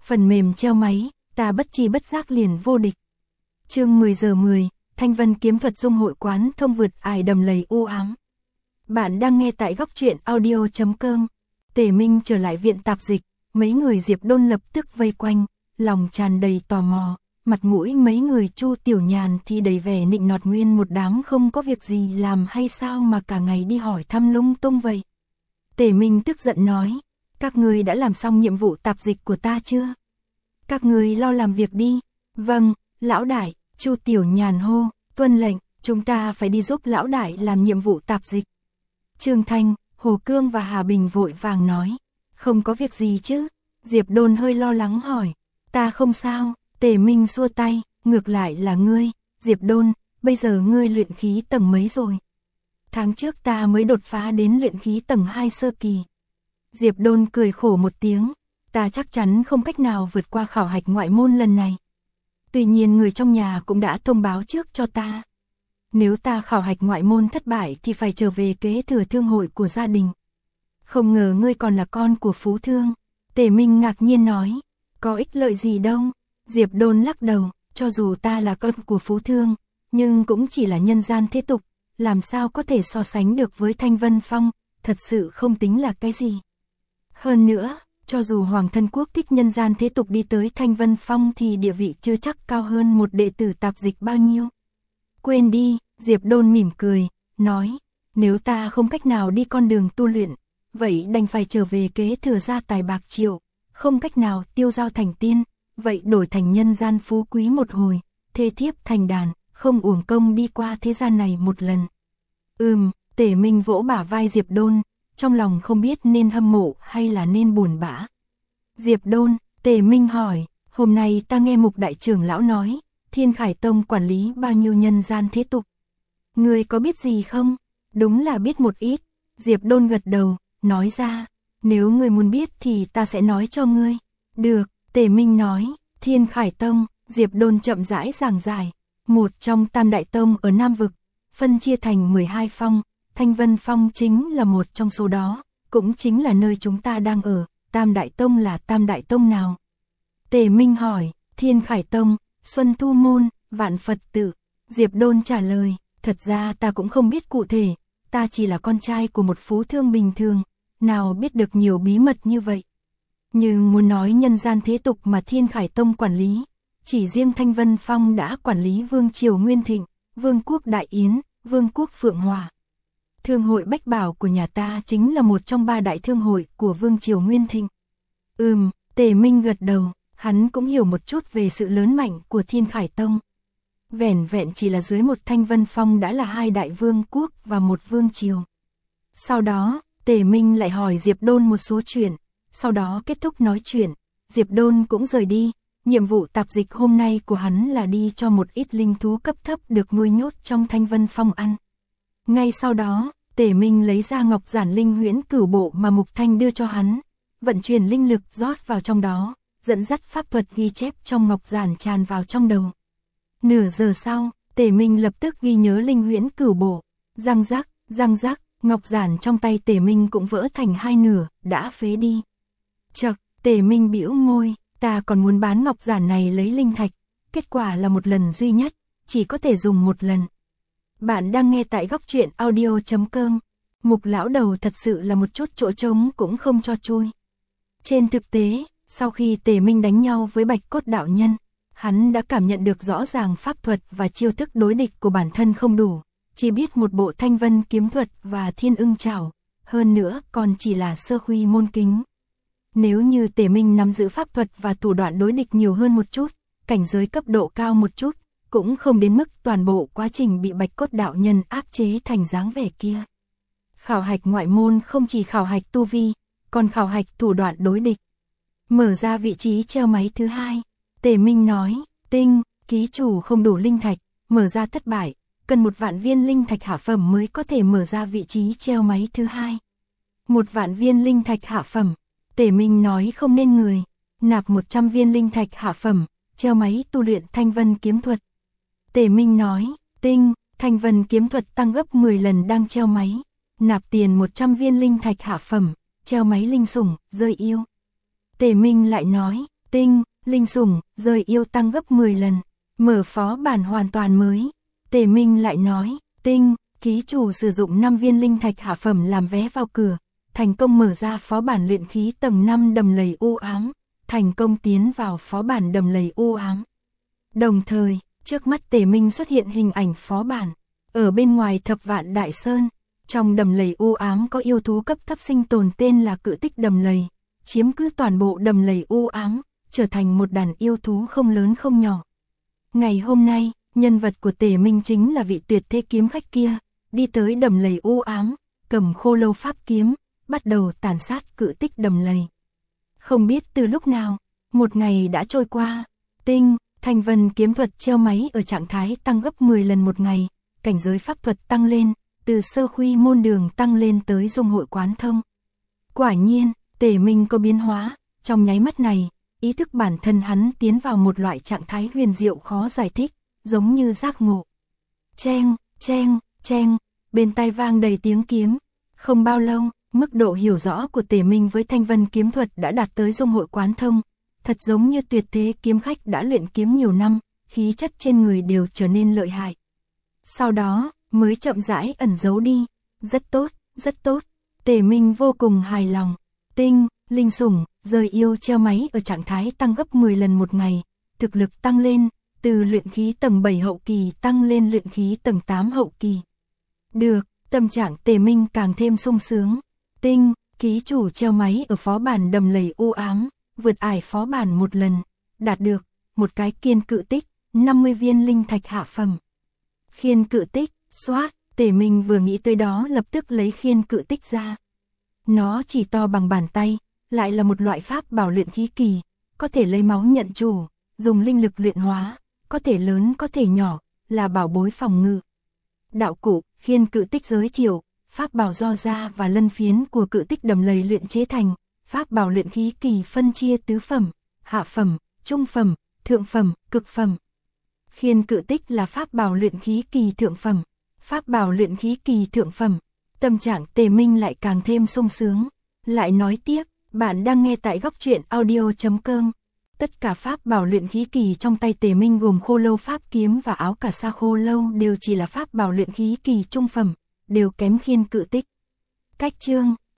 phần mềm treo máy, ta bất chi bất giác liền vô địch. Chương 10 giờ 10, Thanh Vân kiếm thuật dung hội quán thông vượt ải đầm lầy u ám. Bạn đang nghe tại góc truyện audio.com. Tề Minh trở lại viện tạp dịch, mấy người Diệp Đôn lập tức vây quanh, lòng tràn đầy tò mò, mặt mũi mấy người Chu Tiểu Nhàn thì đầy vẻ nịnh nọt, nguyên một đám không có việc gì làm hay sao mà cả ngày đi hỏi thăm lung tung vậy. Tề Minh tức giận nói, các ngươi đã làm xong nhiệm vụ tạp dịch của ta chưa? Các ngươi lo làm việc đi. Vâng, lão đại, Chu Tiểu Nhàn hô, tuân lệnh, chúng ta phải đi giúp lão đại làm nhiệm vụ tạp dịch. Trương Thanh, Hồ Cương và Hà Bình vội vàng nói, không có việc gì chứ? Diệp Đôn hơi lo lắng hỏi, ta không sao. Tề Minh xua tay, ngược lại là ngươi, Diệp Đôn, bây giờ ngươi luyện khí tầng mấy rồi? Tháng trước ta mới đột phá đến luyện khí tầng 2 sơ kỳ. Diệp Đôn cười khổ một tiếng, ta chắc chắn không cách nào vượt qua khảo hạch ngoại môn lần này. Tuy nhiên người trong nhà cũng đã thông báo trước cho ta. Nếu ta khảo hạch ngoại môn thất bại thì phải trở về kế thừa thương hội của gia đình. Không ngờ ngươi còn là con của phú thương. Tề Minh ngạc nhiên nói, có ích lợi gì đâu. Diệp Đôn lắc đầu, cho dù ta là con của phú thương, nhưng cũng chỉ là nhân gian thế tục, làm sao có thể so sánh được với Thanh Vân Phong, thật sự không tính là cái gì. Hơn nữa, cho dù Hoàng Thân Quốc thích nhân gian thế tục đi tới Thanh Vân Phong thì địa vị chưa chắc cao hơn một đệ tử tạp dịch bao nhiêu. Quên đi, Diệp Đôn mỉm cười, nói, nếu ta không cách nào đi con đường tu luyện, vậy đành phải trở về kế thừa gia tài bạc triệu, không cách nào tiêu dao thành tiên, vậy đổi thành nhân gian phú quý một hồi, thê thiếp thành đàn, không uổng công đi qua thế gian này một lần. Tề Minh vỗ bả vai Diệp Đôn, trong lòng không biết nên hâm mộ hay là nên buồn bã. Diệp Đôn, Tề Minh hỏi, hôm nay ta nghe Mục đại trưởng lão nói, Thiên Khải Tông quản lý bao nhiêu nhân gian thế tục. Ngươi có biết gì không? Đúng là biết một ít. Diệp Đôn gật đầu, nói ra, nếu ngươi muốn biết thì ta sẽ nói cho ngươi. Được, Tề Minh nói, Thiên Khải Tông, Diệp Đôn chậm rãi giảng giải, một trong tam đại tông ở Nam Vực, phân chia thành 12 phong, Thanh Vân Phong chính là một trong số đó, cũng chính là nơi chúng ta đang ở. Tam đại tông là tam đại tông nào? Tề Minh hỏi, Thiên Khải Tông, Xuân Thu Môn, Vạn Phật Tự. Diệp Đôn trả lời, thật ra ta cũng không biết cụ thể, ta chỉ là con trai của một phú thương bình thường, nào biết được nhiều bí mật như vậy. Nhưng muốn nói nhân gian thế tục mà Thiên Khải Tông quản lý, chỉ riêng Thanh Vân Phong đã quản lý Vương Triều Nguyên Thịnh, Vương quốc Đại Yến, Vương quốc Phượng Hòa. Thương hội Bách Bảo của nhà ta chính là một trong 3 đại thương hội của Vương Triều Nguyên Thịnh. Tề Minh gật đầu, hắn cũng hiểu một chút về sự lớn mạnh của Thiên Khải Tông. Vẻn vẹn chỉ là dưới một Thanh Vân Phong đã là 2 đại vương quốc và một vương triều. Sau đó, Tề Minh lại hỏi Diệp Đôn một số chuyện, sau đó kết thúc nói chuyện, Diệp Đôn cũng rời đi. Nhiệm vụ tạp dịch hôm nay của hắn là đi cho một ít linh thú cấp thấp được nuôi nhốt trong Thanh Vân Phong ăn. Ngay sau đó, Tề Minh lấy ra ngọc giản linh huyễn cửu bộ mà Mục Thanh đưa cho hắn, vận chuyển linh lực rót vào trong đó, dẫn dắt pháp thuật ghi chép trong ngọc giản tràn vào trong đầu. Nửa giờ sau, Tề Minh lập tức ghi nhớ linh huyễn cửu bộ, răng rắc, ngọc giản trong tay Tề Minh cũng vỡ thành 2 nửa, đã phế đi. Chậc, Tề Minh bĩu môi, ta còn muốn bán ngọc giản này lấy linh thạch, kết quả là một lần duy nhất, chỉ có thể dùng một lần. Bạn đang nghe tại góc truyện audio.com. Mục lão đầu thật sự là một chút chỗ trống cũng không cho chui. Trên thực tế, sau khi Tề Minh đánh nhau với Bạch Cốt đạo nhân, hắn đã cảm nhận được rõ ràng pháp thuật và chiêu thức đối địch của bản thân không đủ, chỉ biết một bộ Thanh Vân kiếm thuật và Thiên Ưng Trảo, hơn nữa còn chỉ là sơ khuy môn kính. Nếu như Tề Minh nắm giữ pháp thuật và thủ đoạn đối địch nhiều hơn một chút, cảnh giới cấp độ cao một chút, cũng không đến mức toàn bộ quá trình bị Bạch Cốt đạo nhân áp chế thành dáng vẻ kia. Khảo hạch ngoại môn không chỉ khảo hạch tu vi, còn khảo hạch thủ đoạn đối địch. Mở ra vị trí treo máy thứ 2, Tề Minh nói, tinh, ký chủ không đủ linh thạch, mở ra thất bại, cần 1 vạn viên linh thạch hạ phẩm mới có thể mở ra vị trí treo máy thứ 2. 1 vạn viên linh thạch hạ phẩm, Tề Minh nói không nên người, nạp 100 viên linh thạch hạ phẩm, treo máy tu luyện Thanh Vân kiếm thuật. Tề Minh nói, tinh, Thanh Vân kiếm thuật tăng gấp 10 lần đang treo máy, nạp tiền 100 viên linh thạch hạ phẩm, treo máy linh sủng, rơi yêu. Tề Minh lại nói, Tinh, linh sủng, rời yêu tăng gấp 10 lần. Mở phó bản hoàn toàn mới. Tề Minh lại nói, Tinh, ký chủ sử dụng 5 viên linh thạch hạ phẩm làm vé vào cửa, thành công mở ra phó bản luyện khí tầng 5 đầm lầy u ám, thành công tiến vào phó bản đầm lầy u ám. Đồng thời, trước mắt Tề Minh xuất hiện hình ảnh phó bản. Ở bên ngoài Thập Vạn Đại Sơn, trong đầm lầy u ám có yêu thú cấp thấp sinh tồn tên là Cự Tích đầm lầy, chiếm cứ toàn bộ đầm lầy u ám, trở thành một đàn yêu thú không lớn không nhỏ. Ngày hôm nay, nhân vật của Tề Minh chính là vị tuyệt thế kiếm khách kia, đi tới đầm lầy u ám, cầm khô lâu pháp kiếm, bắt đầu tàn sát Cự Tích đầm lầy. Không biết từ lúc nào, một ngày đã trôi qua. Tinh, Thanh Vân kiếm thuật treo máy ở trạng thái tăng gấp 10 lần một ngày, cảnh giới pháp thuật tăng lên, từ sơ khuy môn đường tăng lên tới dung hội quán thông. Quả nhiên, Tề Minh có biến hóa, trong nháy mắt này, ý thức bản thân hắn tiến vào một loại trạng thái huyền diệu khó giải thích, giống như giác ngộ. Cheng, cheng, cheng, bên tai vang đầy tiếng kiếm. Không bao lâu, mức độ hiểu rõ của Tề Minh với Thanh Vân kiếm thuật đã đạt tới dung hội quán thông, thật giống như tuyệt thế kiếm khách đã luyện kiếm nhiều năm, khí chất trên người đều trở nên lợi hại. Sau đó, mới chậm rãi ẩn giấu đi. Rất tốt, rất tốt. Tề Minh vô cùng hài lòng. Tinh, linh sủng, rời yêu treo máy ở trạng thái tăng gấp 10 lần một ngày, thực lực tăng lên, từ luyện khí tầng 7 hậu kỳ tăng lên luyện khí tầng 8 hậu kỳ. Được, tâm trạng Tề Minh càng thêm sung sướng. Tinh, ký chủ treo máy ở phó bản đầm lầy u ám, vượt ải phó bản một lần, đạt được một cái khiên cự tích, 50 viên linh thạch hạ phẩm. Khiên cự tích, xoát, Tề Minh vừa nghĩ tới đó lập tức lấy khiên cự tích ra. Nó chỉ to bằng bàn tay, lại là một loại pháp bảo luyện khí kỳ, có thể lấy máu nhận chủ, dùng linh lực luyện hóa, có thể lớn có thể nhỏ, là bảo bối phòng ngự. Đạo cụ, khiên cự tích giới thiệu, pháp bảo do da và lân phiến của Cự Tích đầm lầy luyện chế thành, pháp bảo luyện khí kỳ phân chia tứ phẩm, hạ phẩm, trung phẩm, thượng phẩm, cực phẩm. Khiên cự tích là pháp bảo luyện khí kỳ thượng phẩm, pháp bảo luyện khí kỳ thượng phẩm. Tâm trạng Tề Minh lại càng thêm sung sướng. Lại nói tiếp, bạn đang nghe tại góc truyện audio.com. Tất cả pháp bảo luyện khí kỳ trong tay Tề Minh gồm khô lâu pháp kiếm và áo cà sa khô lâu đều chỉ là pháp bảo luyện khí kỳ trung phẩm, đều kém khiên cự tích. Cách chương